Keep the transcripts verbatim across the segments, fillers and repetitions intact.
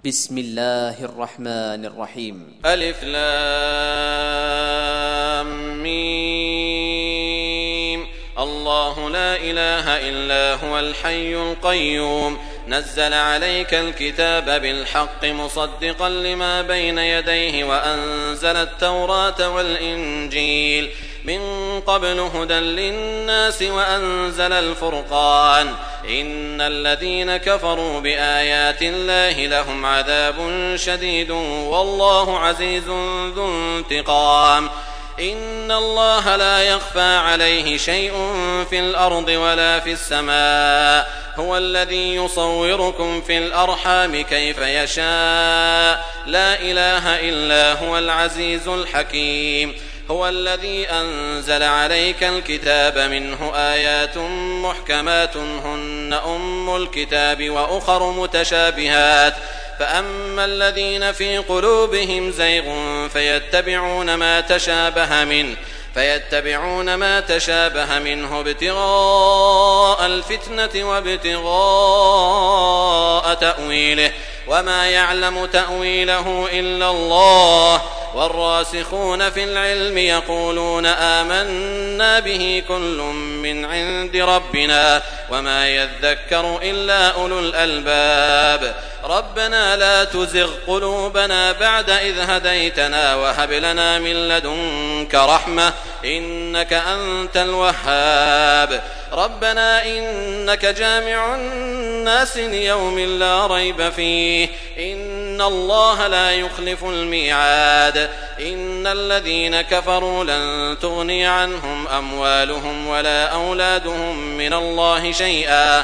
بسم الله الرحمن الرحيم. ألف لام ميم. الله لا إله إلا هو الحي القيوم نزل عليك الكتاب بالحق مصدقا لما بين يديه وأنزل التوراة والإنجيل من قبل هدى للناس وأنزل الفرقان إن الذين كفروا بآيات الله لهم عذاب شديد والله عزيز ذو انتقام. إن الله لا يخفى عليه شيء في الأرض ولا في السماء هو الذي يصوركم في الأرحام كيف يشاء لا إله إلا هو العزيز الحكيم. هو الذي أنزل عليك الكتاب منه آيات محكمات هن أم الكتاب وأخر متشابهات فأما الذين في قلوبهم زيغ فيتبعون ما تشابه منه فيتبعون ما تشابه منه ابتغاء الفتنة وابتغاء تأويله وما يعلم تأويله إلا الله والراسخون في العلم يقولون آمنا به كل من عند ربنا وما يذكر إلا أولو الألباب. ربنا لا تزغ قلوبنا بعد إذ هديتنا وهب لنا من لدنك رحمة إنك أنت الوهاب. ربنا إنك جامع الناس ليوم لا ريب فيه إن الله لا يخلف الميعاد. إن الذين كفروا لن تغني عنهم أموالهم ولا أولادهم من الله شيئا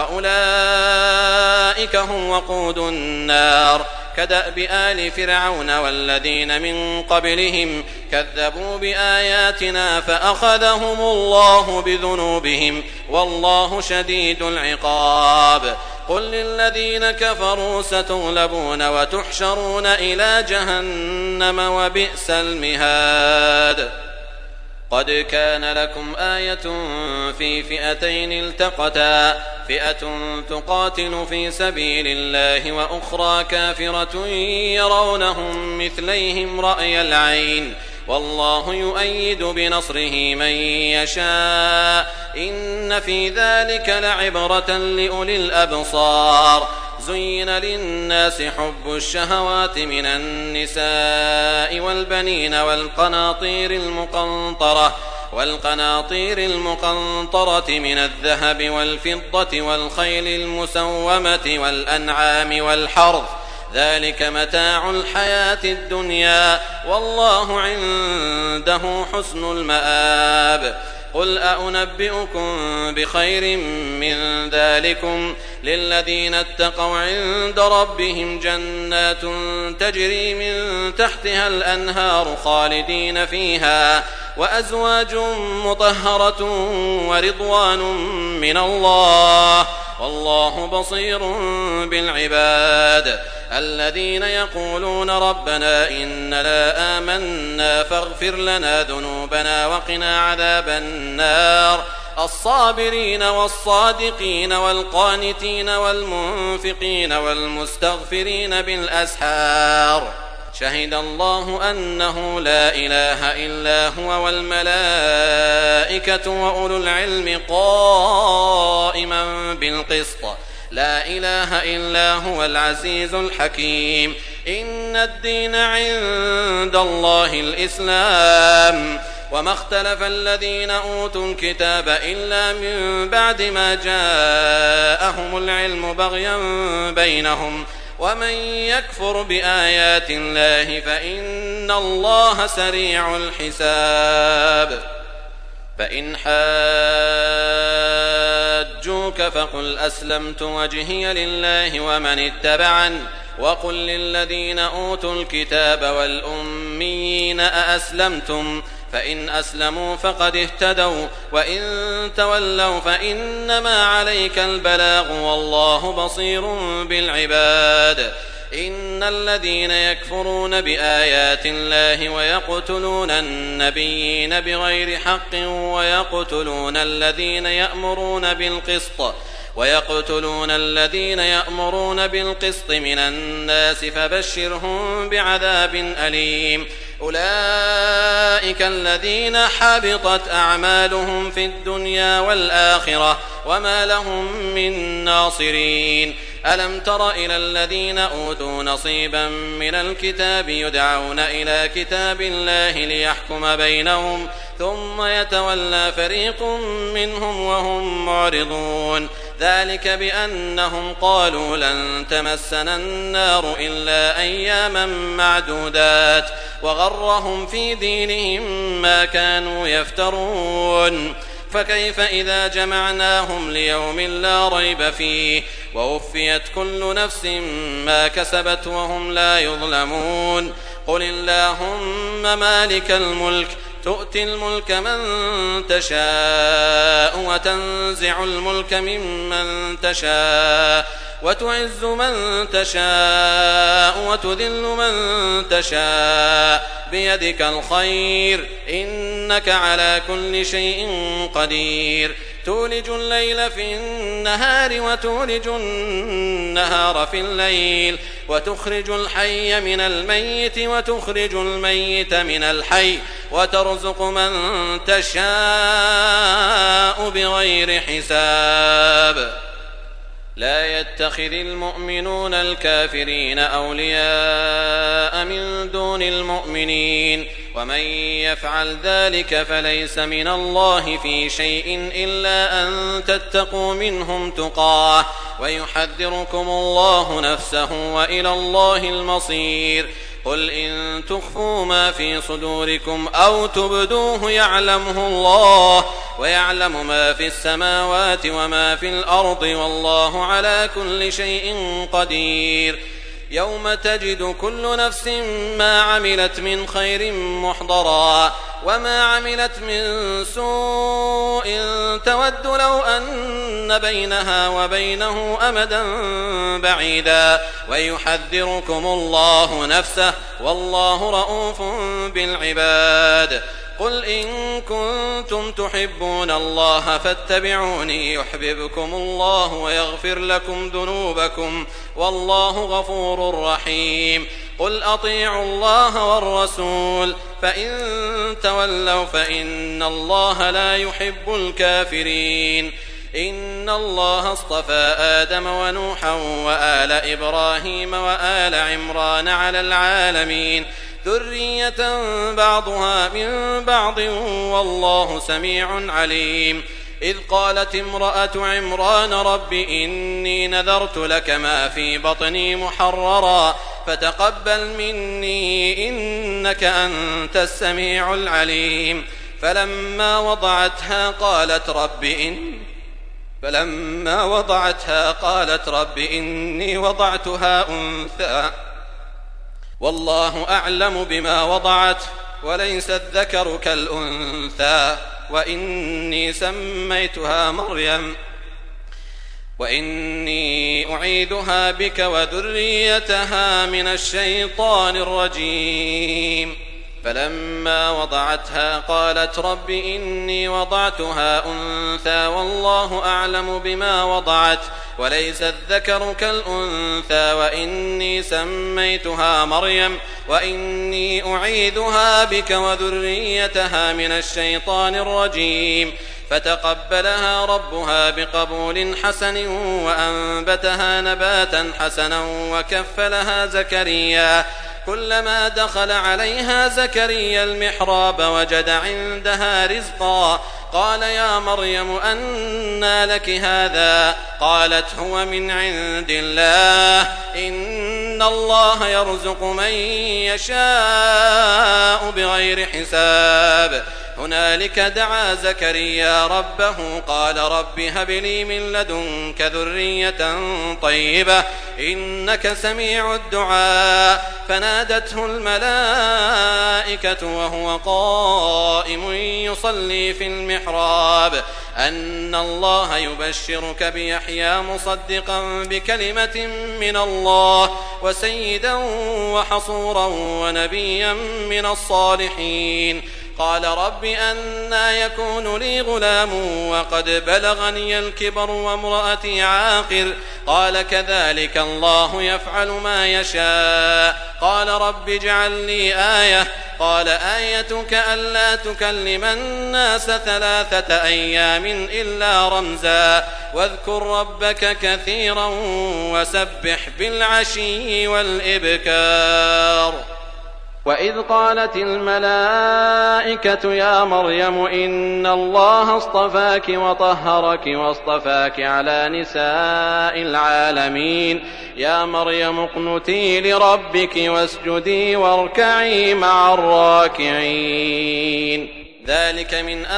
وأولئك هم وقود النار كدأب آل فرعون والذين من قبلهم كذبوا بآياتنا فأخذهم الله بذنوبهم والله شديد العقاب. قل للذين كفروا ستغلبون وتحشرون إلى جهنم وبئس المهاد. قد كان لكم آية في فئتين التقتا فئة تقاتل في سبيل الله وأخرى كافرة يرونهم مثليهم رأي العين والله يؤيد بنصره من يشاء إن في ذلك لعبرة لأولي الأبصار. زين للناس حب الشهوات من النساء والبنين والقناطير المقنطرة والقناطير المقنطرة من الذهب والفضة والخيل المسومة والأنعام والحرث ذلك متاع الحياة الدنيا والله عنده حسن المآب. قل أأنبئكم بخير من ذلكم للذين اتقوا عند ربهم جنات تجري من تحتها الأنهار خالدين فيها وأزواج مطهرة ورضوان من الله والله بصير بالعباد. الذين يقولون ربنا إننا آمنا فاغفر لنا ذنوبنا وقنا عذاب النار الصابرين والصادقين والقانتين والمنفقين والمستغفرين بالأسحار شهد الله أنه لا إله إلا هو والملائكة وأولو العلم قائما بالقسط لا إله إلا هو العزيز الحكيم. إن الدين عند الله الإسلام وما اختلف الذين أوتوا الكتاب إلا من بعد ما جاءهم العلم بغيا بينهم ومن يكفر بآيات الله فإن الله سريع الحساب. فإن حاجوك فقل أسلمت وجهي لله ومن اتبعني وقل للذين أوتوا الكتاب والأميين أأسلمتم فإن أسلموا فقد اهتدوا وإن تولوا فإنما عليك البلاغ والله بصير بالعباد. إن الذين يكفرون بآيات الله ويقتلون النبيين بغير حق ويقتلون الذين يأمرون بالقسط ويقتلون الذين يأمرون بالقسط من الناس فبشرهم بعذاب أليم أولئك الذين حبطت أعمالهم في الدنيا والآخرة وما لهم من ناصرين ألم تر إلى الذين أوتوا نصيبا من الكتاب يدعون إلى كتاب الله ليحكم بينهم ثم يتولى فريق منهم وهم معرضون ذلك بأنهم قالوا لن تمسنا النار إلا أياما معدودات وغرهم في دينهم ما كانوا يفترون فكيف إذا جمعناهم ليوم لا ريب فيه ووفيت كل نفس ما كسبت وهم لا يظلمون قل اللهم مالك الملك تؤتي الملك من تشاء وتنزع الملك ممن تشاء وتعز من تشاء وتذل من تشاء بيدك الخير إنك على كل شيء قدير تولج الليل في النهار وتولج النهار في الليل وتخرج الحي من الميت وتخرج الميت من الحي وترزق من تشاء بغير حساب لا يتخذ المؤمنون الكافرين أولياء من دون المؤمنين ومن يفعل ذلك فليس من الله في شيء إلا أن تتقوا منهم تقاه ويحذركم الله نفسه وإلى الله المصير قل إن تخفوا ما في صدوركم أو تبدوه يعلمه الله ويعلم ما في السماوات وما في الأرض والله على كل شيء قدير يوم تجد كل نفس ما عملت من خير محضرا وما عملت من سوء تود لو أن بينها وبينه أمدا بعيدا ويحذركم الله نفسه والله رؤوف بالعباد قل إن كنتم تحبون الله فاتبعوني يحببكم الله ويغفر لكم ذنوبكم والله غفور رحيم قل أطيعوا الله والرسول فإن تولوا فإن الله لا يحب الكافرين إن الله اصطفى آدم ونوحا وآل إبراهيم وآل عمران على العالمين ذرية بعضها من بعض والله سميع عليم إذ قالت امرأة عمران رب إني نذرت لك ما في بطني محررا فتقبل مني إنك أنت السميع العليم فلما وضعتها قالت رب إن فلما وضعتها قالت رب إني وضعتها أنثى والله أعلم بما وضعت وليس الذكر كالأنثى وإني سميتها مريم وإني أعيذها بك وذريتها من الشيطان الرجيم فلما وضعتها قالت رب إني وضعتها أنثى والله أعلم بما وضعت وليس الذكر كالأنثى وإني سميتها مريم وإني أعيذها بك وذريتها من الشيطان الرجيم فتقبلها ربها بقبول حسن وأنبتها نباتا حسنا وكفلها زكريا كلما دخل عليها زكريا المحراب وجد عندها رزقا قال يا مريم أنى لك هذا قالت هو من عند الله إن الله يرزق من يشاء بغير حساب هنالك دعا زكريا ربه قال رب هب لي من لدنك ذرية طيبة إنك سميع الدعاء فنادته الملائكة وهو قائم يصلي في المحراب أن الله يبشرك بيحيى مصدقا بكلمة من الله وسيدا وحصورا ونبيا من الصالحين قال رب أنى يكون لي غلام وقد بلغني الكبر وامرأتي عاقر قال كذلك الله يفعل ما يشاء قال رب اجعل لي آية قال آيتك ألا تكلم الناس ثلاثة أيام إلا رمزا واذكر ربك كثيرا وسبح بالعشي والإبكار وإذ قالت الملائكة يا مريم إن الله اصطفاك وطهرك واصطفاك على نساء العالمين يا مريم اقنتي لربك واسجدي واركعي مع الراكعين ذلك من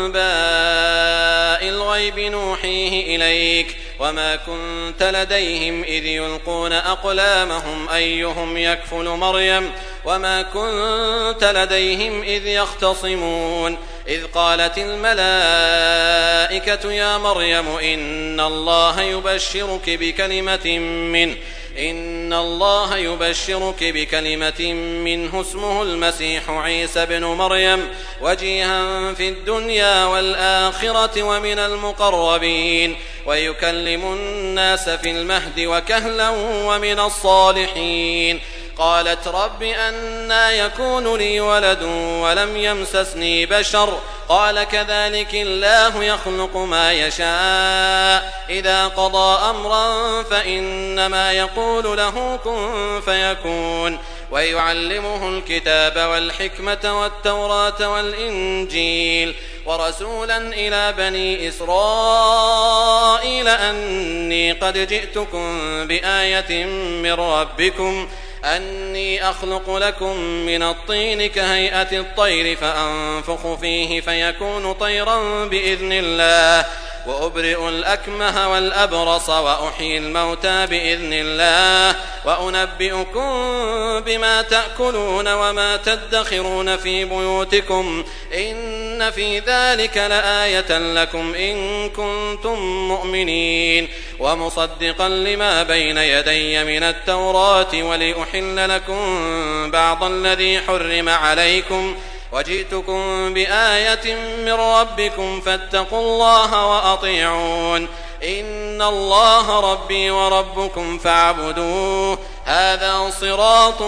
أنباء الغيب نوحيه إليك وما كنت لديهم إذ يلقون أقلامهم أيهم يكفل مريم وما كنت لديهم إذ يختصمون إذ قالت الملائكة يا مريم إن الله يبشرك بكلمة منه إن الله يبشرك بكلمة منه اسمه المسيح عيسى بن مريم وجيها في الدنيا والآخرة ومن المقربين ويكلم الناس في المهد وكهلا ومن الصالحين قالت رب أنى يكون لي ولد ولم يمسسني بشر قال كذلك الله يخلق ما يشاء إذا قضى أمرا فإنما يقول له كن فيكون ويعلمه الكتاب والحكمة والتوراة والإنجيل ورسولا إلى بني إسرائيل أني قد جئتكم بآية من ربكم أني أخلق لكم من الطين كهيئة الطير فأنفخ فيه فيكون طيرا بإذن الله وأبرئ الأكمه والأبرص وأحيي الموتى بإذن الله وأنبئكم بما تأكلون وما تدخرون في بيوتكم إن في ذلك لآية لكم إن كنتم مؤمنين ومصدقا لما بين يدي من التوراة ولأحل لكم بعض الذي حرم عليكم وجئتكم بآية من ربكم فاتقوا الله وأطيعون إن الله ربي وربكم فاعبدوه هذا صراط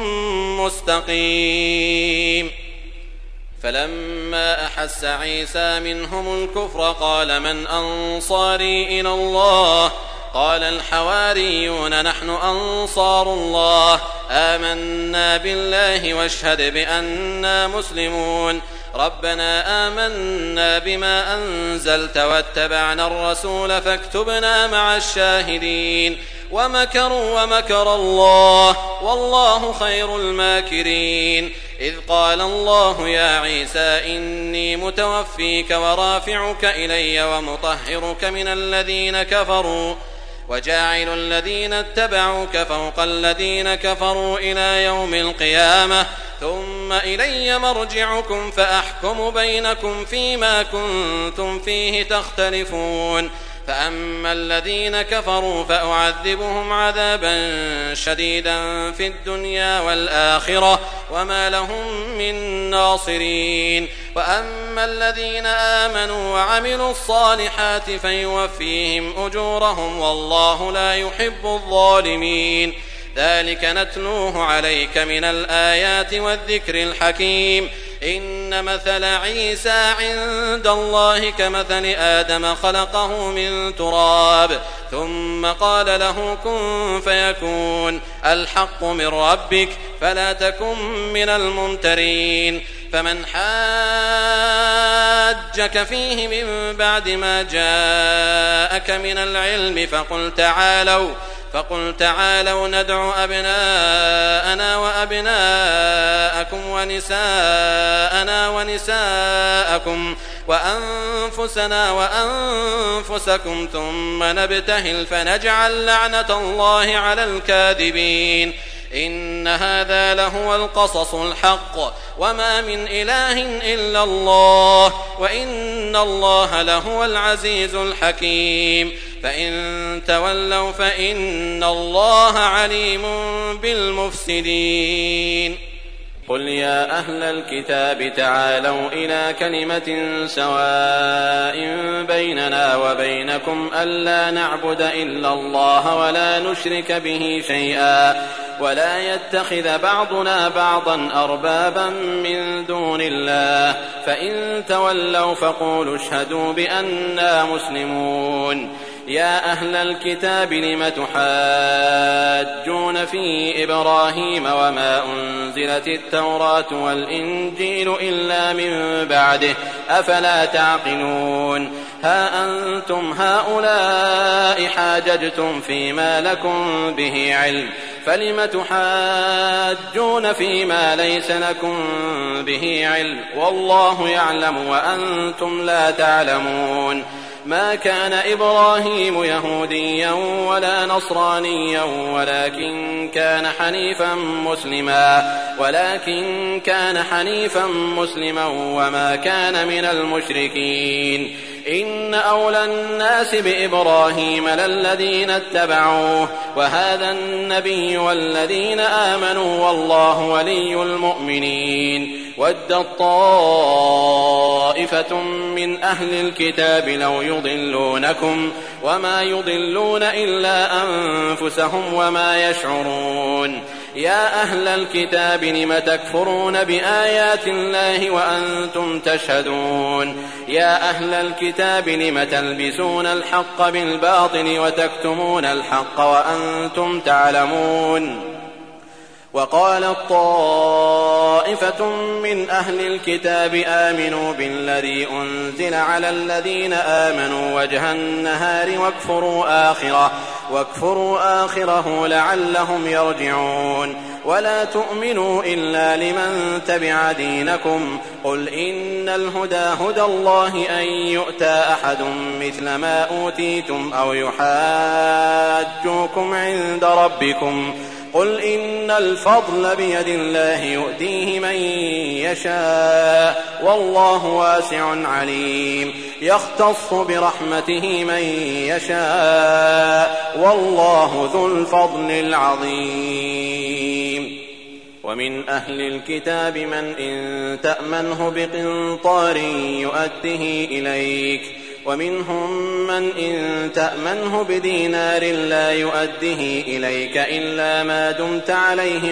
مستقيم فلما أحس عيسى منهم الكفر قال من أنصاري إلى الله قال الحواريون نحن أنصار الله آمنا بالله واشهد بأننا مسلمون ربنا آمنا بما أنزلت واتبعنا الرسول فاكتبنا مع الشاهدين ومكروا ومكر الله والله خير الماكرين إذ قال الله يا عيسى إني متوفيك ورافعك إلي ومطهرك من الذين كفروا وجاعل الذين اتبعوك فوق الذين كفروا إلى يوم القيامة ثم إلي مرجعكم فأحكم بينكم فيما كنتم فيه تختلفون فأما الذين كفروا فأعذبهم عذابا شديدا في الدنيا والآخرة وما لهم من ناصرين وأما الذين آمنوا وعملوا الصالحات فيوفيهم أجورهم والله لا يحب الظالمين ذلك نتلوه عليك من الآيات والذكر الحكيم إن مثل عيسى عند الله كمثل آدم خلقه من تراب ثم قال له كن فيكون الحق من ربك فلا تكن من الممترين فمن حاجك فيه من بعد ما جاءك من العلم فقل تعالوا فقل تعالوا ندع أبناءنا وأبناءكم نساءكم ونساءنا ونساءكم وأنفسنا وأنفسكم ثم نبتهل فنجعل لعنة الله على الكاذبين إن هذا لهو القصص الحق وما من إله إلا الله وإن الله لهو العزيز الحكيم فإن تولوا فإن الله عليم بالمفسدين قل يا أهل الكتاب تعالوا إلى كلمة سواء بيننا وبينكم ألا نعبد إلا الله ولا نشرك به شيئا ولا يتخذ بعضنا بعضا أربابا من دون الله فإن تولوا فقولوا اشهدوا بأننا مسلمون يا أهل الكتاب لم تحاجون في إبراهيم وما أنزلت التوراة والإنجيل إلا من بعده أفلا تعقلون ها أنتم هؤلاء حاججتم فيما لكم به علم فلم تحاجون فيما ليس لكم به علم والله يعلم وأنتم لا تعلمون ما كان إبراهيم يهوديا ولا نصرانيا ولكن كان حنيفا مسلما ولكن كان حنيفا مسلما وما كان من المشركين إن أولى الناس بإبراهيم للذين اتبعوه وهذا النبي والذين آمنوا والله ولي المؤمنين ودت طائفة من أهل الكتاب لو يضلونكم وما يضلون إلا أنفسهم وما يشعرون يا أهل الكتاب لم تكفرون بآيات الله وأنتم تشهدون يا أهل الكتاب لم تلبسون الحق بالباطل وتكتمون الحق وأنتم تعلمون وقالت طائفة من أهل الكتاب آمنوا بالذي أنزل على الذين آمنوا وجه النهار واكفروا آخره واكفروا آخره لعلهم يرجعون ولا تؤمنوا إلا لمن تبع دينكم قل إن الهدى هدى الله أن يؤتى أحد مثل ما أوتيتم أو يحاجوكم عند ربكم قل إن الفضل بيد الله يؤتيه من يشاء والله واسع عليم يختص برحمته من يشاء والله ذو الفضل العظيم ومن أهل الكتاب من إن تأمنه بقنطار يؤده إليك ومنهم من إن تأمنه بدينار لا يؤده إليك إلا ما دمت عليه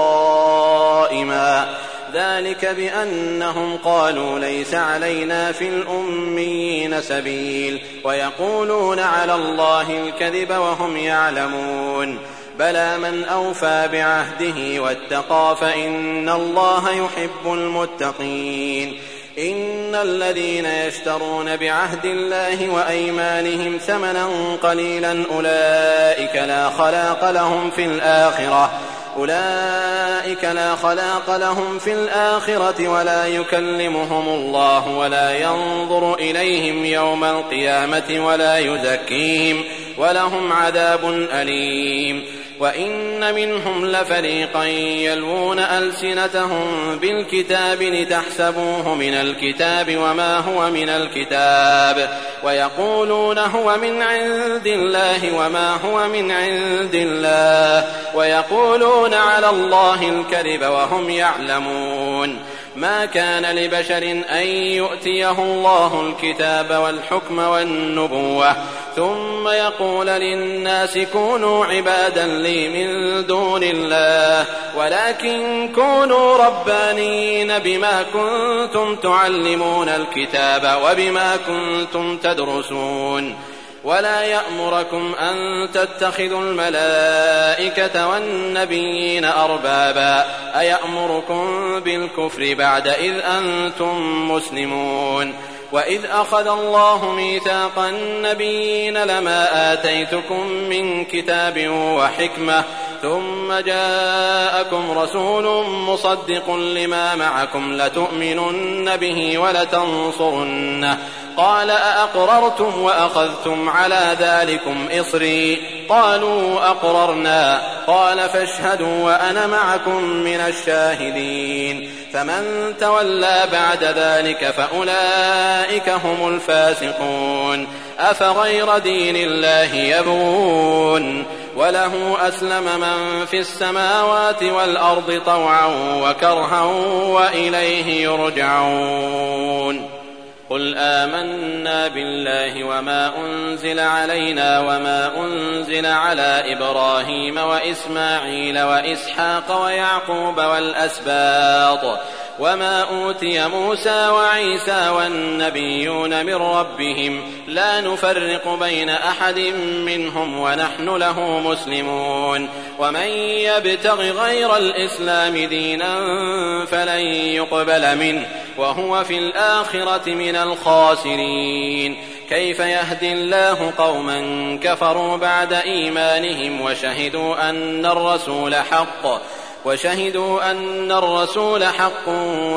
قائما ذلك بأنهم قالوا ليس علينا في الأميين سبيل ويقولون على الله الكذب وهم يعلمون بلى من أوفى بعهده واتقى فإن الله يحب المتقين إن الذين يشترون بعهد الله وأيمانهم ثمنا قليلا أولئك لا خلاق لهم في الآخرة أولئك لا خلاق لهم في الآخرة ولا يكلمهم الله ولا ينظر إليهم يوم القيامة ولا يزكيهم ولهم عذاب أليم وإن منهم لفريقا يلوون ألسنتهم بالكتاب لتحسبوه من الكتاب وما هو من الكتاب ويقولون هو من عند الله وما هو من عند الله ويقولون على الله الكذب وهم يعلمون ما كان لبشر أن يؤتيه الله الكتاب والحكم والنبوة ثم يقول للناس كونوا عبادا لي من دون الله ولكن كونوا ربانين بما كنتم تعلمون الكتاب وبما كنتم تدرسون ولا يأمركم أن تتخذوا الملائكة والنبيين أربابا أيأمركم بالكفر بعد إذ أنتم مسلمون وإذ أخذ الله ميثاق النبيين لما آتيتكم من كتاب وحكمة ثم جاءكم رسول مصدق لما معكم لتؤمنن به ولتنصرنه قال أأقررتم وأخذتم على ذلكم إصري قالوا أقررنا قال فاشهدوا وأنا معكم من الشاهدين فمن تولى بعد ذلك فأولئك هم الفاسقون أفغير دين الله يبغون وله أسلم من في السماوات والأرض طوعا وكرها وإليه يرجعون قل آمنا بالله وما أنزل علينا وما أنزل على إبراهيم وإسماعيل وإسحاق ويعقوب والأسباط وما أوتي موسى وعيسى والنبيون من ربهم لا نفرق بين أحد منهم ونحن له مسلمون ومن يبتغ غير الإسلام دينا فلن يقبل منه وهو في الآخرة من الخاسرين كيف يهدي الله قوما كفروا بعد إيمانهم وشهدوا أن الرسول حق وشهدوا أن الرسول حق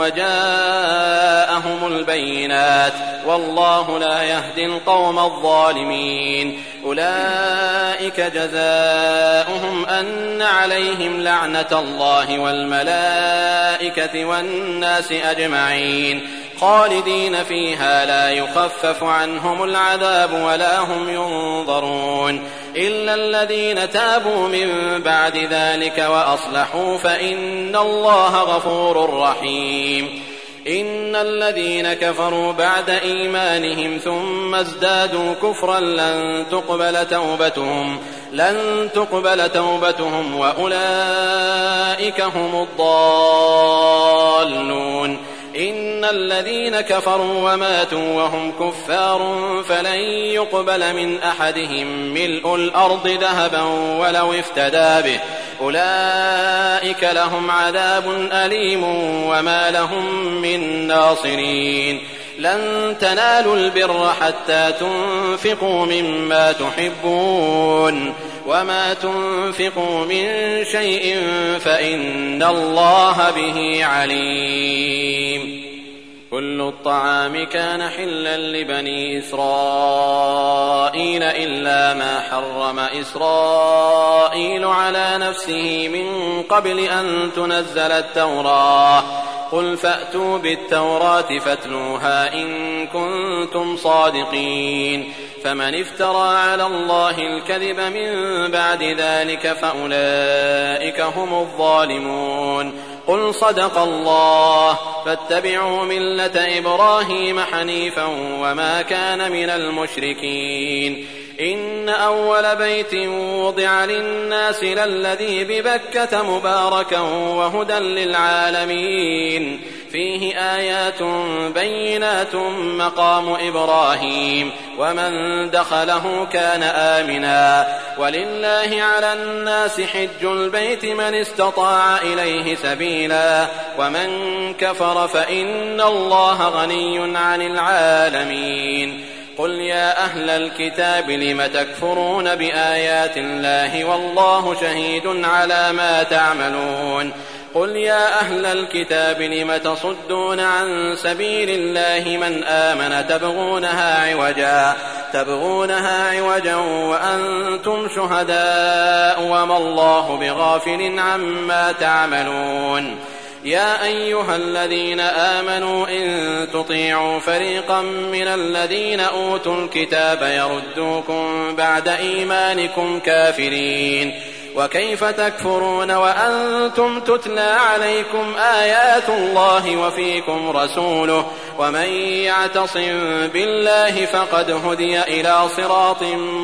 وجاءهم البينات والله لا يهدي القوم الظالمين أولئك جزاؤهم أن عليهم لعنة الله والملائكة والناس أجمعين خالدين فيها لا يخفف عنهم العذاب ولا هم ينظرون إلا الذين تابوا من بعد ذلك وأصلحوا فإن الله غفور رحيم إن الذين كفروا بعد إيمانهم ثم ازدادوا كفرا لن تقبل توبتهم لن تقبل توبتهم وأولئك هم الضالون إن الذين كفروا وماتوا وهم كفار فلن يقبل من أحدهم ملء الأرض ذهبا ولو افتدى به أولئك لهم عذاب أليم وما لهم من ناصرين لن تنالوا البر حتى تنفقوا مما تحبون وما تنفقوا من شيء فإن الله به عليم كل الطعام كان حلا لبني إسرائيل إلا ما حرم إسرائيل على نفسه من قبل أن تنزل التوراة قل فأتوا بالتوراة فاتلوها إن كنتم صادقين فمن افترى على الله الكذب من بعد ذلك فأولئك هم الظالمون قل صدق الله فاتبعوا ملة إبراهيم حنيفا وما كان من المشركين إن أول بيت وضع للناس للذي ببكة مباركا وهدى للعالمين فيه آيات بينات مقام إبراهيم ومن دخله كان آمنا ولله على الناس حج البيت من استطاع إليه سبيلا ومن كفر فإن الله غني عن العالمين قل يا أهل الكتاب لم تكفرون بآيات الله والله شهيد على ما تعملون قل يا أهل الكتاب لم تصدون عن سبيل الله من آمن تبغونها عوجا تبغونها عوجا وأنتم شهداء وما الله بغافل عما تعملون يا أيها الذين آمنوا إن تطيعوا فريقا من الذين أوتوا الكتاب يردوكم بعد إيمانكم كافرين وكيف تكفرون وأنتم تتلى عليكم آيات الله وفيكم رسوله ومن يعتصم بالله فقد هدي إلى صراط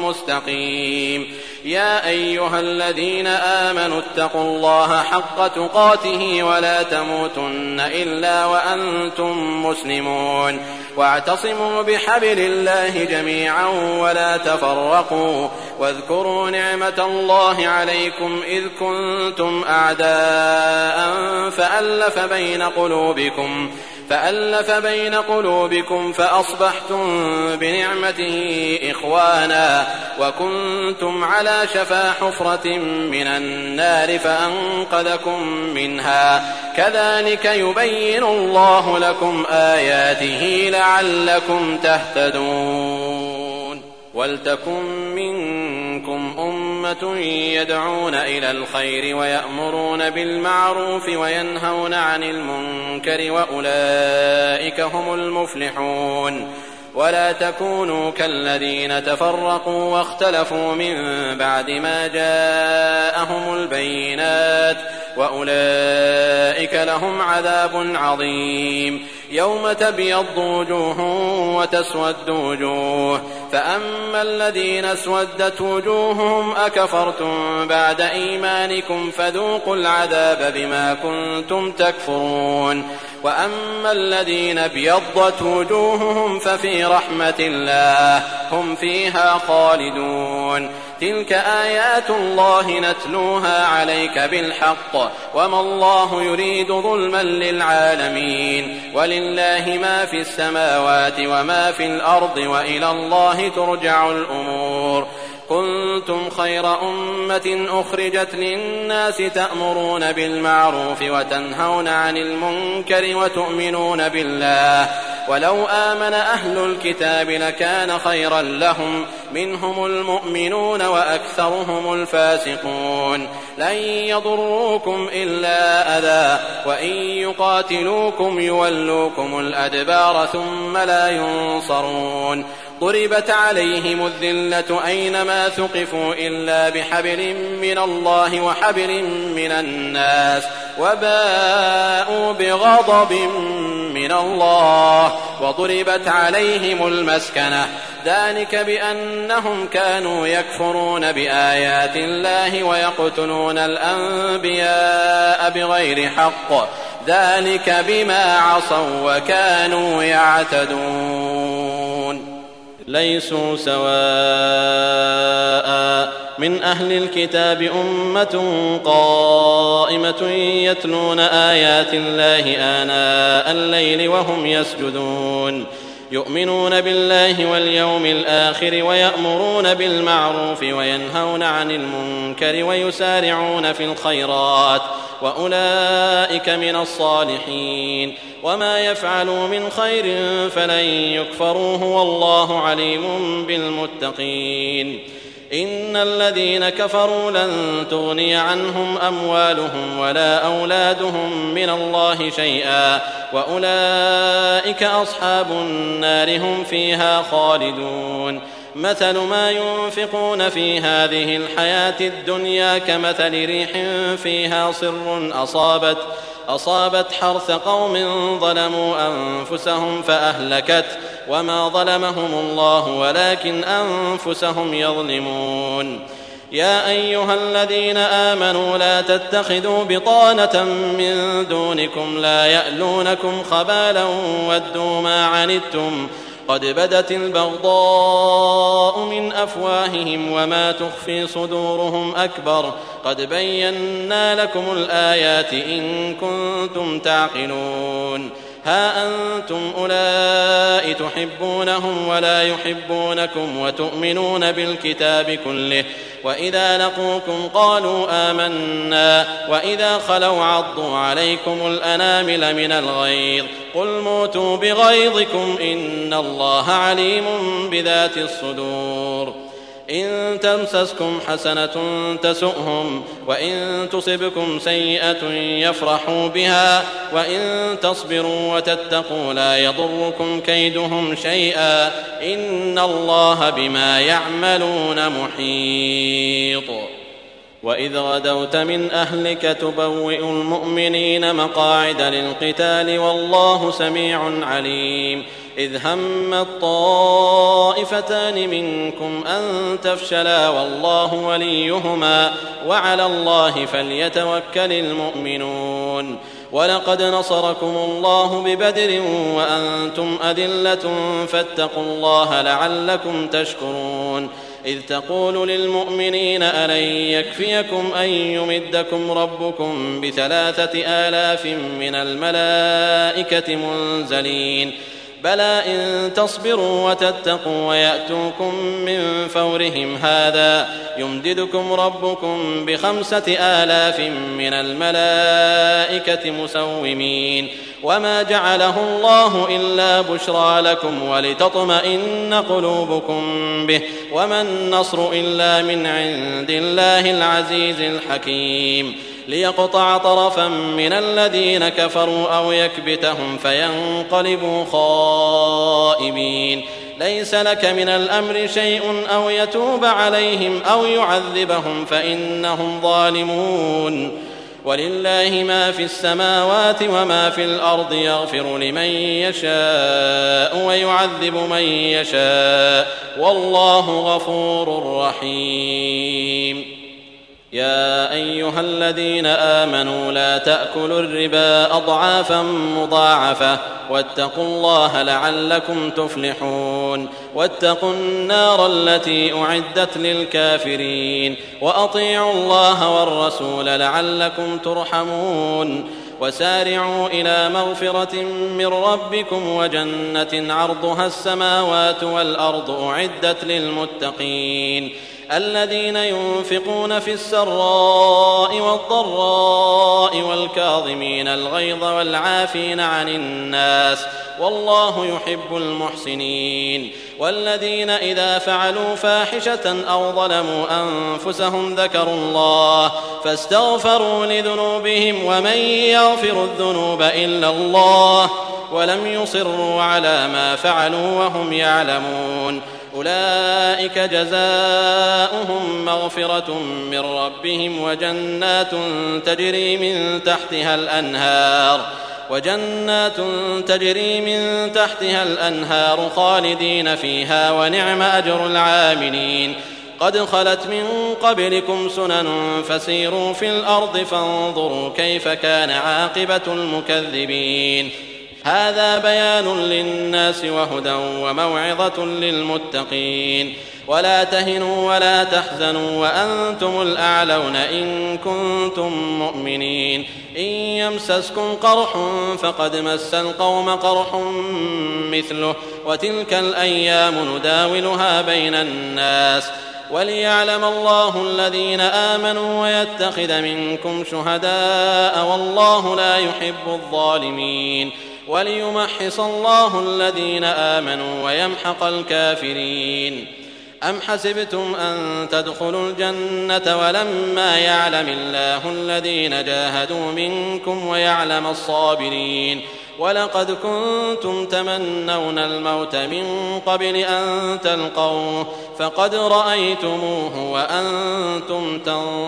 مستقيم يا أيها الذين آمنوا اتقوا الله حق تقاته ولا تموتن إلا وأنتم مسلمون واعتصموا بحبل الله جميعا ولا تفرقوا واذكروا نعمة الله عليكم إذ كنتم أعداء فألف بين قلوبكم فألف بين قلوبكم فأصبحتم بنعمته إخوانا وكنتم على شفا حفرة من النار فأنقذكم منها كذلك يبين الله لكم آياته لعلكم تهتدون ولتكن منكم أمة يدعون إلى الخير ويأمرون بالمعروف وينهون عن المنكر وأولئك هم المفلحون ولا تكونوا كالذين تفرقوا واختلفوا من بعد ما جاءهم البينات وأولئك لهم عذاب عظيم يوم تبيض وجوه وتسود وجوه فأما الذين اسودت وجوههم أكفرتم بعد إيمانكم فذوقوا العذاب بما كنتم تكفرون وأما الذين ابيضت وجوههم ففي رحمة الله هم فيها خالدون تلك آيات الله نتلوها عليك بالحق وما الله يريد ظلما للعالمين ولله ما في السماوات وما في الأرض وإلى الله ترجع الأمور كنتم خير أمة أخرجت للناس تأمرون بالمعروف وتنهون عن المنكر وتؤمنون بالله ولو آمن أهل الكتاب لكان خيرا لهم منهم المؤمنون وأكثرهم الفاسقون لن يضروكم إلا أذى وإن يقاتلوكم يولوكم الأدبار ثم لا ينصرون ضربت عليهم الذلة أينما ثقفوا إلا بحبل من الله وحبل من الناس وباءوا بغضب من الله وضربت عليهم المسكنة ذلك بأنهم كانوا يكفرون بآيات الله ويقتلون الأنبياء بغير حق ذلك بما عصوا وكانوا يعتدون ليسوا سواء من أهل الكتاب أمة قائمة يتلون آيات الله آناء الليل وهم يسجدون يؤمنون بالله واليوم الآخر ويأمرون بالمعروف وينهون عن المنكر ويسارعون في الخيرات وأولئك من الصالحين وما يفعلوا من خير فلن يكفروه والله عليم بالمتقين إن الذين كفروا لن تغني عنهم أموالهم ولا أولادهم من الله شيئا وأولئك أصحاب النار هم فيها خالدون مثل ما ينفقون في هذه الحياة الدنيا كمثل ريح فيها صر أصابت أصابت حرث قوم ظلموا أنفسهم فأهلكت وما ظلمهم الله ولكن أنفسهم يظلمون يا أيها الذين آمنوا لا تتخذوا بطانة من دونكم لا يألونكم خبالا ودوا ما عنتم قد بدت البغضاء من أفواههم وما تخفي صدورهم أكبر قد بينا لكم الآيات إن كنتم تعقلون ها أنتم أولئك تحبونهم ولا يحبونكم وتؤمنون بالكتاب كله وإذا لقوكم قالوا آمنا وإذا خلوا عضوا عليكم الأنامل من الغيظ قل موتوا بغيظكم إن الله عليم بذات الصدور إن تمسسكم حسنة تسؤهم وإن تصبكم سيئة يفرحوا بها وإن تصبروا وتتقوا لا يضركم كيدهم شيئا إن الله بما يعملون محيط وإذ غدوت من أهلك تبوئ المؤمنين مقاعد للقتال والله سميع عليم إذ هم الطائفتان منكم أن تفشلا والله وليهما وعلى الله فليتوكل المؤمنون ولقد نصركم الله ببدر وأنتم أذلة فاتقوا الله لعلكم تشكرون إذ تقول للمؤمنين ألن يكفيكم أن يمدكم ربكم بثلاثة آلاف من الملائكة منزلين بلى إن تصبروا وتتقوا ويأتوكم من فورهم هذا يمددكم ربكم بخمسة آلاف من الملائكة مسومين وما جعله الله إلا بشرى لكم ولتطمئن قلوبكم به وما النصر إلا من عند الله العزيز الحكيم ليقطع طرفا من الذين كفروا أو يكبتهم فينقلبوا خائبين ليس لك من الأمر شيء أو يتوب عليهم أو يعذبهم فإنهم ظالمون ولله ما في السماوات وما في الأرض يغفر لمن يشاء ويعذب من يشاء والله غفور رحيم يا أيها الذين آمنوا لا تأكلوا الربا أضعافا مضاعفة واتقوا الله لعلكم تفلحون واتقوا النار التي أعدت للكافرين وأطيعوا الله والرسول لعلكم ترحمون وسارعوا إلى مغفرة من ربكم وجنة عرضها السماوات والأرض أعدت للمتقين الذين ينفقون في السراء والضراء والكاظمين الغيظ والعافين عن الناس والله يحب المحسنين والذين إذا فعلوا فاحشة أو ظلموا أنفسهم ذكروا الله فاستغفروا لذنوبهم ومن يغفر الذنوب إلا الله ولم يصروا على ما فعلوا وهم يعلمون أولئك جزاؤهم مغفرة من ربهم وجنات تجري من تحتها الأنهار وجنات تجري من تحتها الأنهار خالدين فيها ونعم أجر العاملين قد خلت من قبلكم سنن فسيروا في الأرض فانظروا كيف كان عاقبة المكذبين هذا بيان للناس وهدى وموعظة للمتقين ولا تهنوا ولا تحزنوا وأنتم الأعلون إن كنتم مؤمنين إن يمسسكم قرح فقد مس القوم قرح مثله وتلك الأيام نداولها بين الناس وليعلم الله الذين آمنوا ويتخذ منكم شهداء والله لا يحب الظالمين وليمحص الله الذين آمنوا ويمحق الكافرين أم حسبتم أن تدخلوا الجنة ولما يعلم الله الذين جاهدوا منكم ويعلم الصابرين ولقد كنتم تمنون الموت من قبل أن تلقوه فقد رأيتموه وأنتم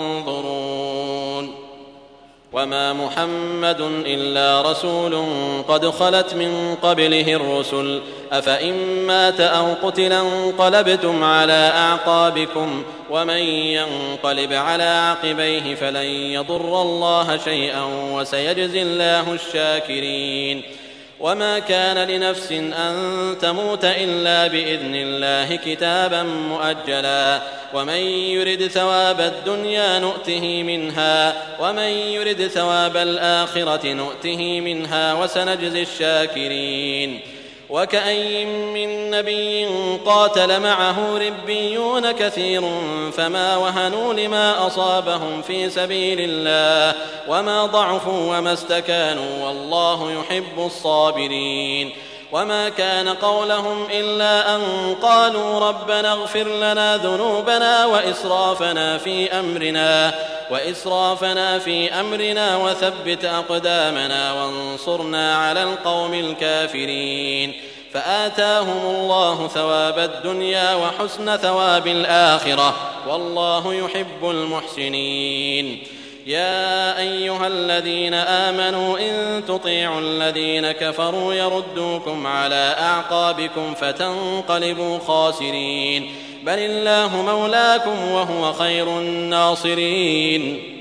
تنظرون وما محمد إلا رسول قد خلت من قبله الرسل أفإن مات أو قتل انقلبتم على أعقابكم ومن ينقلب على عقبيه فلن يضر الله شيئا وسيجزي الله الشاكرين وما كان لنفس أن تموت إلا بإذن الله كتابا مؤجلا ومن يرد ثواب الدنيا نؤته منها ومن يرد ثواب الآخرة نؤته منها وسنجزي الشاكرين وكأي من نبي قاتل معه ربيون كثير فما وهنوا لما أصابهم في سبيل الله وما ضعفوا وما استكانوا والله يحب الصابرين وما كان قولهم إلا أن قالوا ربنا اغفر لنا ذنوبنا وإسرافنا في أمرنا وإسرافنا في أمرنا وثبت أقدامنا وانصرنا على القوم الكافرين فآتاهم الله ثواب الدنيا وحسن ثواب الآخرة والله يحب المحسنين يا أيها الذين آمنوا إن تطيعوا الذين كفروا يردوكم على أعقابكم فتنقلبوا خاسرين بل الله مولاكم وهو خير الناصرين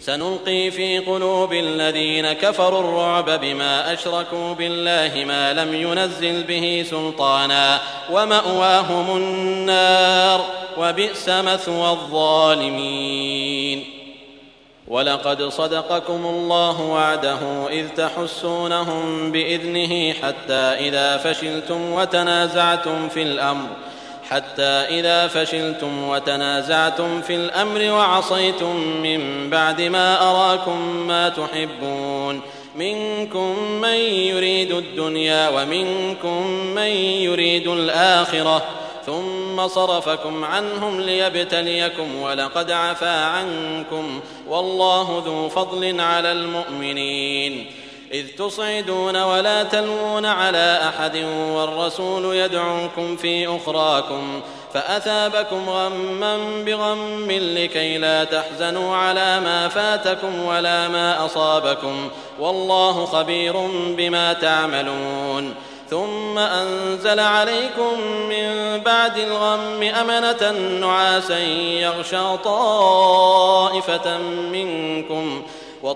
سنلقي في قلوب الذين كفروا الرعب بما أشركوا بالله ما لم ينزل به سلطانا ومأواهم النار وبئس مثوى الظالمين. ولقد صدقكم الله وعده إذ تحسونهم بإذنه حتى إذا فشلتم وتنازعتم في الأمر حتى إذا فشلتم وتنازعتم في الأمر وعصيتم من بعد ما أراكم ما تحبون منكم من يريد الدنيا ومنكم من يريد الآخرة ثم صرفكم عنهم ليبتليكم ولقد عفا عنكم والله ذو فضل على المؤمنين. إذ تصعدون ولا تلوون على أحد والرسول يدعوكم في أخراكم فأثابكم غما بغم لكي لا تحزنوا على ما فاتكم ولا ما أصابكم والله خبير بما تعملون. ثم أنزل عليكم من بعد الغم أمنة نعاسا يغشى طائفة منكم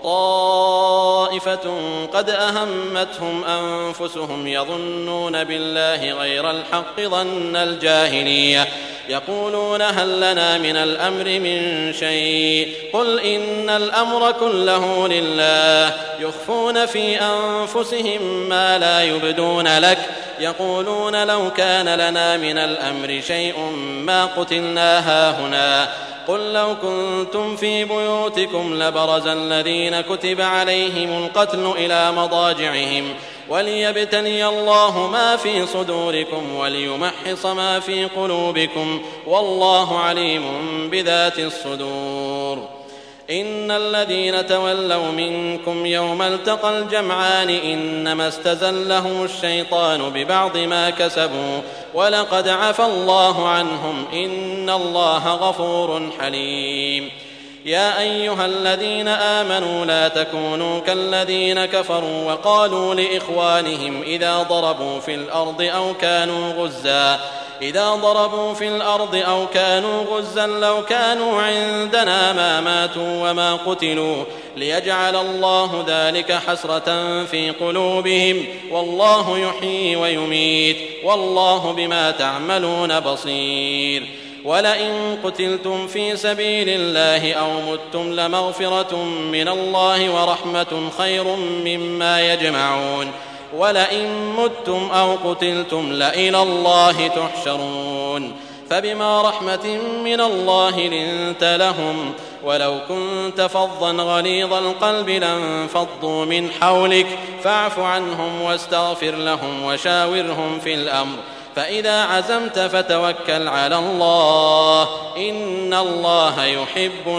وطائفة قد أهمتهم أنفسهم يظنون بالله غير الحق ظن الجاهلية يقولون هل لنا من الأمر من شيء قل إن الأمر كله لله يخفون في أنفسهم ما لا يبدون لك يقولون لو كان لنا من الأمر شيء ما قتلنا هاهنا قل لو كنتم في بيوتكم لبرز الذين كتب عليهم القتل إلى مضاجعهم وليبتلي الله ما في صدوركم وليمحص ما في قلوبكم والله عليم بذات الصدور. إن الذين تولوا منكم يوم التقى الجمعان إنما استزلهم الشيطان ببعض ما كسبوا ولقد عفى الله عنهم إن الله غفور حليم. يا أيها الذين آمنوا لا تكونوا كالذين كفروا وقالوا لإخوانهم إذا ضربوا في الأرض أو كانوا غزا إذا ضربوا في الأرض أو كانوا غزا لو كانوا عندنا ما ماتوا وما قتلوا ليجعل الله ذلك حسرة في قلوبهم والله يحيي ويميت والله بما تعملون بصير. ولئن قتلتم في سبيل الله أو متم لمغفرة من الله ورحمة خير مما يجمعون. ولئن متم أو قتلتم لإلى الله تحشرون. فبما رحمة من الله لنت لهم ولو كنت فظا غليظ القلب لانفضوا من حولك فاعف عنهم واستغفر لهم وشاورهم في الأمر فإذا عزمت فتوكل على الله إن الله يحب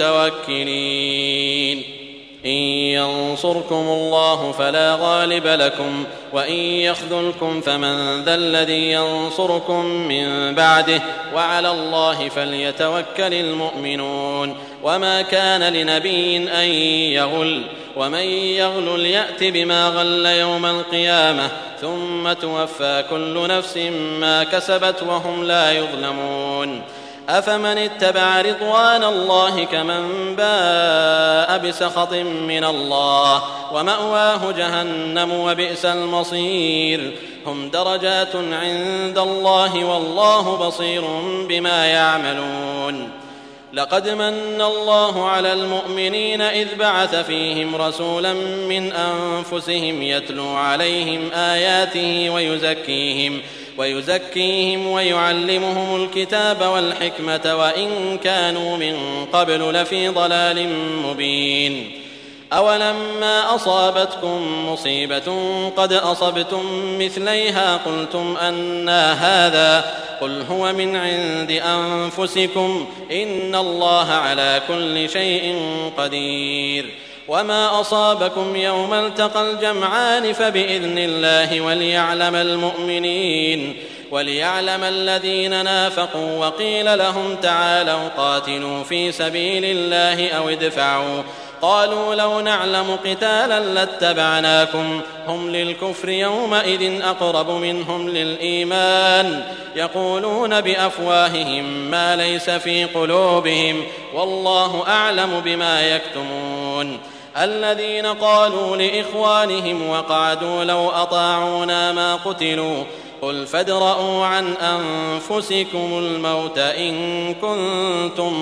المتوكلين. إن ينصركم الله فلا غالب لكم وإن يخذلكم فمن ذا الذي ينصركم من بعده وعلى الله فليتوكل المؤمنون. وما كان لنبي أن يغل ومن يغل يأت بما غل يوم القيامة ثم توفى كل نفس ما كسبت وهم لا يظلمون. أفمن اتبع رضوان الله كمن باء بسخط من الله ومأواه جهنم وبئس المصير. هم درجات عند الله والله بصير بما يعملون. لقد من الله على المؤمنين إذ بعث فيهم رسولا من أنفسهم يتلو عليهم آياته ويزكيهم ويزكيهم ويعلمهم الكتاب والحكمة وإن كانوا من قبل لفي ضلال مبين. أولما أصابتكم مصيبة قد أصبتم مثليها قلتم أنى هذا قل هو من عند أنفسكم إن الله على كل شيء قدير. وما أصابكم يوم التقى الجمعان فبإذن الله وليعلم المؤمنين وليعلم الذين نافقوا وقيل لهم تعالوا قاتلوا في سبيل الله أو ادفعوا قالوا لو نعلم قتالا لاتبعناكم هم للكفر يومئذ أقرب منهم للإيمان يقولون بأفواههم ما ليس في قلوبهم والله أعلم بما يكتمون الذين قالوا لإخوانهم وقعدوا لو أطاعونا ما قتلوا قل فادرءوا عن أنفسكم الموت إن كنتم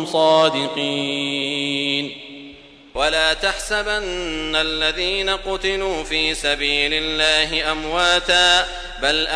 صادقين ولا تحسبن الذين قتلوا في سبيل الله أمواتا بل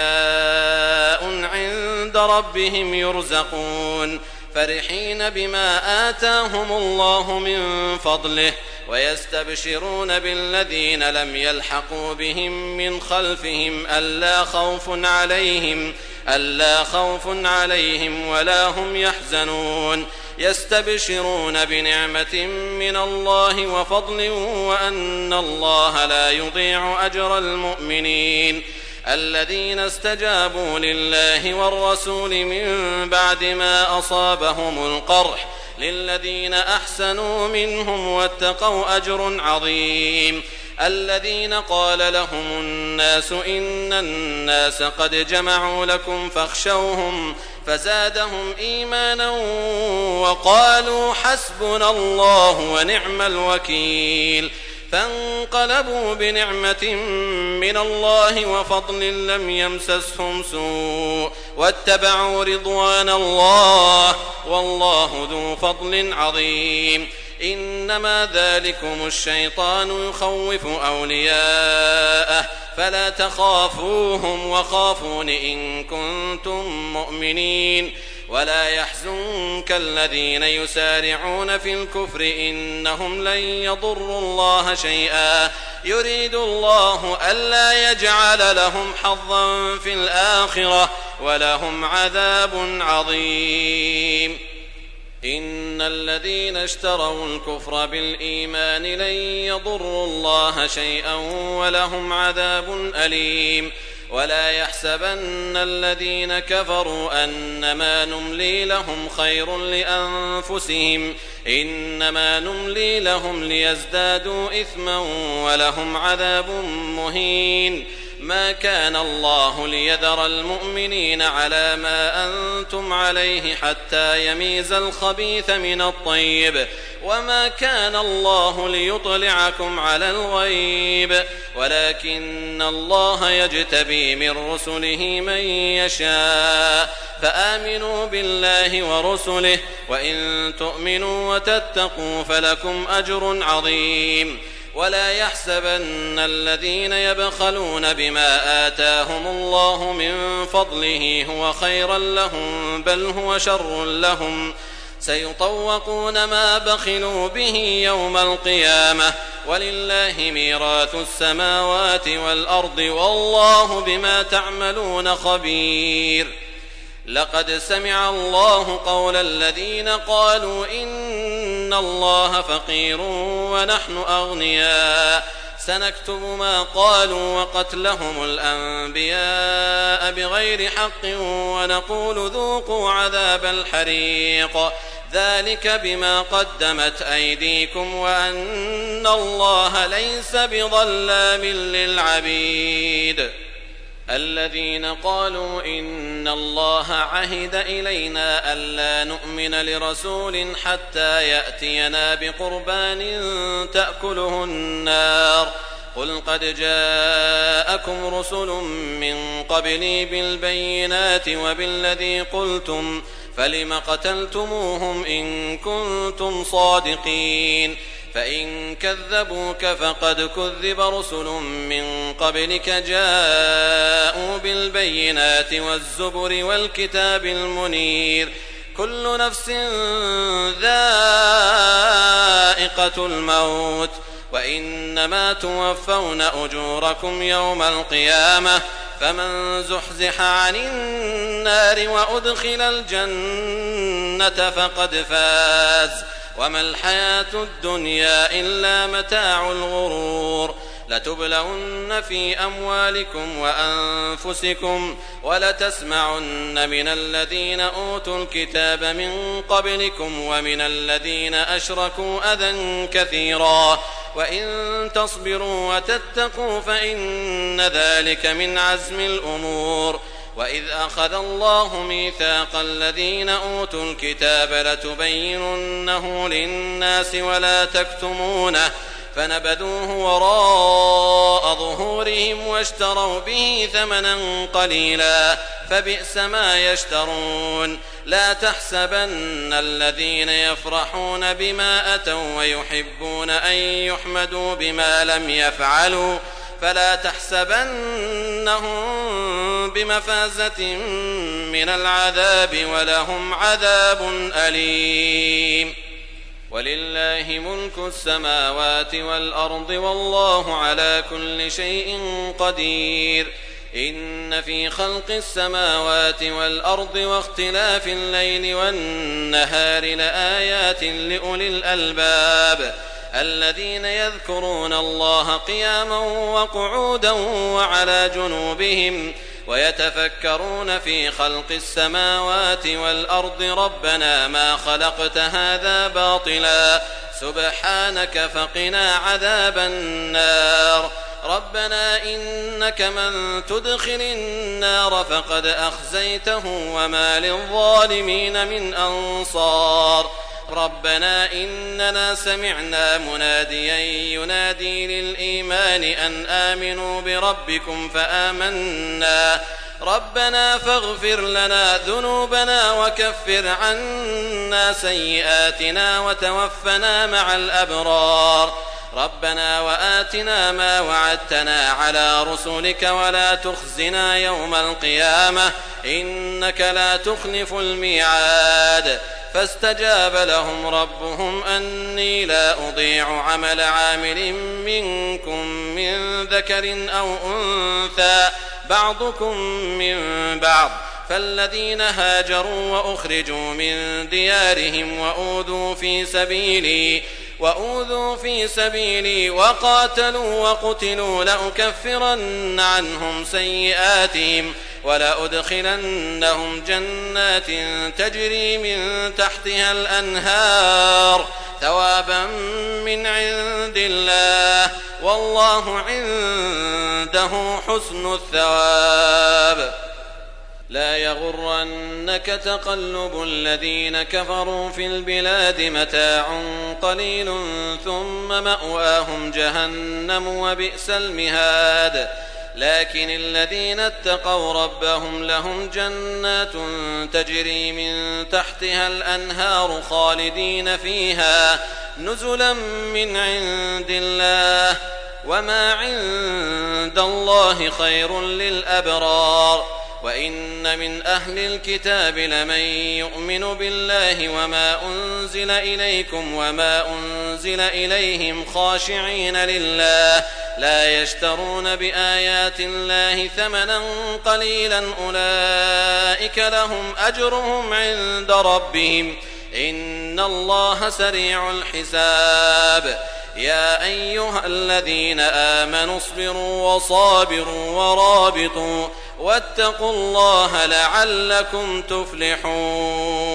أحياء عند ربهم يرزقون فرحين بما آتاهم الله من فضله ويستبشرون بالذين لم يلحقوا بهم من خلفهم ألا خوف عليهم ألا خوف عليهم ولا هم يحزنون يستبشرون بنعمة من الله وفضل وأن الله لا يضيع أجر المؤمنين الذين استجابوا لله والرسول من بعد ما أصابهم القرح للذين أحسنوا منهم واتقوا أجر عظيم الذين قال لهم الناس إن الناس قد جمعوا لكم فاخشوهم فزادهم إيمانا وقالوا حسبنا الله ونعم الوكيل فانقلبوا بنعمة من الله وفضل لم يمسسهم سوء واتبعوا رضوان الله والله ذو فضل عظيم إنما ذلكم الشيطان يخوف أولياءه فلا تخافوهم وخافون إن كنتم مؤمنين ولا يحزنك الذين يسارعون في الكفر إنهم لن يضروا الله شيئا يريد الله ألا يجعل لهم حظا في الآخرة ولهم عذاب عظيم إن الذين اشتروا الكفر بالإيمان لن يضروا الله شيئا ولهم عذاب أليم ولا يحسبن الذين كفروا أنما نملي لهم خير لأنفسهم إنما نملي لهم ليزدادوا إثما ولهم عذاب مهين ما كان الله ليذر المؤمنين على ما أنتم عليه حتى يميز الخبيث من الطيب وما كان الله ليطلعكم على الغيب ولكن الله يجتبي من رسله من يشاء فآمنوا بالله ورسله وإن تؤمنوا وتتقوا فلكم أجر عظيم ولا يحسبن الذين يبخلون بما آتاهم الله من فضله هو خيرا لهم بل هو شر لهم سيطوقون ما بخلوا به يوم القيامة ولله ميراث السماوات والأرض والله بما تعملون خبير لقد سمع الله قول الذين قالوا إن الله فقير ونحن أغنياء سنكتب ما قالوا وقتلهم الأنبياء بغير حق ونقول ذوقوا عذاب الحريق ذلك بما قدمت أيديكم وأن الله ليس بظلام للعبيد الذين قالوا إن الله عهد إلينا ألا نؤمن لرسول حتى يأتينا بقربان تأكله النار قل قد جاءكم رسل من قبلي بالبينات وبالذي قلتم فلم قتلتموهم إن كنتم صادقين فإن كذبوك فقد كذب رسل من قبلك جاءوا بالبينات والزبر والكتاب المنير كل نفس ذائقة الموت وإنما توفون أجوركم يوم القيامة فمن زحزح عن النار وأدخل الجنة فقد فاز وما الحياة الدنيا إلا متاع الغرور لتبلون في أموالكم وأنفسكم ولتسمعن من الذين أوتوا الكتاب من قبلكم ومن الذين أشركوا أذى كثيرا وإن تصبروا وتتقوا فإن ذلك من عزم الأمور. وإذ أخذ الله ميثاق الذين أوتوا الكتاب لتبيننه للناس ولا تكتمونه فنبذوه وراء ظهورهم واشتروا به ثمنا قليلا فبئس ما يشترون. لا تحسبن الذين يفرحون بما أتوا ويحبون أن يحمدوا بما لم يفعلوا فلا تحسبنهم بمفازة من العذاب ولهم عذاب أليم. ولله ملك السماوات والأرض والله على كل شيء قدير. إن في خلق السماوات والأرض واختلاف الليل والنهار لآيات لأولي الألباب الذين يذكرون الله قياما وقعودا وعلى جنوبهم ويتفكرون في خلق السماوات والأرض ربنا ما خلقت هذا باطلا سبحانك فقنا عذاب النار. ربنا إنك من تدخل النار فقد أخزيته وما للظالمين من أنصار. ربنا إننا سمعنا مناديا ينادي للإيمان أن آمنوا بربكم فآمنا ربنا فاغفر لنا ذنوبنا وكفر عنا سيئاتنا وتوفنا مع الأبرار. ربنا وآتنا ما وعدتنا على رسلك ولا تخزنا يوم القيامة إنك لا تخلف الميعاد. فاستجاب لهم ربهم أني لا أضيع عمل عامل منكم من ذكر أو أنثى بعضكم من بعض فالذين هاجروا وأخرجوا من ديارهم وأوذوا في سبيلي وأوذوا في سبيلي وقاتلوا وقتلوا لأكفرن عنهم سيئاتهم ولأدخلنهم جنات تجري من تحتها الأنهار ثوابا من عند الله والله عنده حسن الثواب. لا يغرنك تقلب الذين كفروا في البلاد متاع قليل ثم مأواهم جهنم وبئس المهاد. لكن الذين اتقوا ربهم لهم جنات تجري من تحتها الأنهار خالدين فيها نزلا من عند الله وما عند الله خير للأبرار. وإن من أهل الكتاب لمن يؤمن بالله وما أنزل إليكم وما أنزل إليهم خاشعين لله لا يشترون بآيات الله ثمنا قليلا أولئك لهم أجرهم عند ربهم إن الله سريع الحساب. يا أيها الذين آمنوا اصبروا وصابروا ورابطوا واتقوا الله لعلكم تفلحون.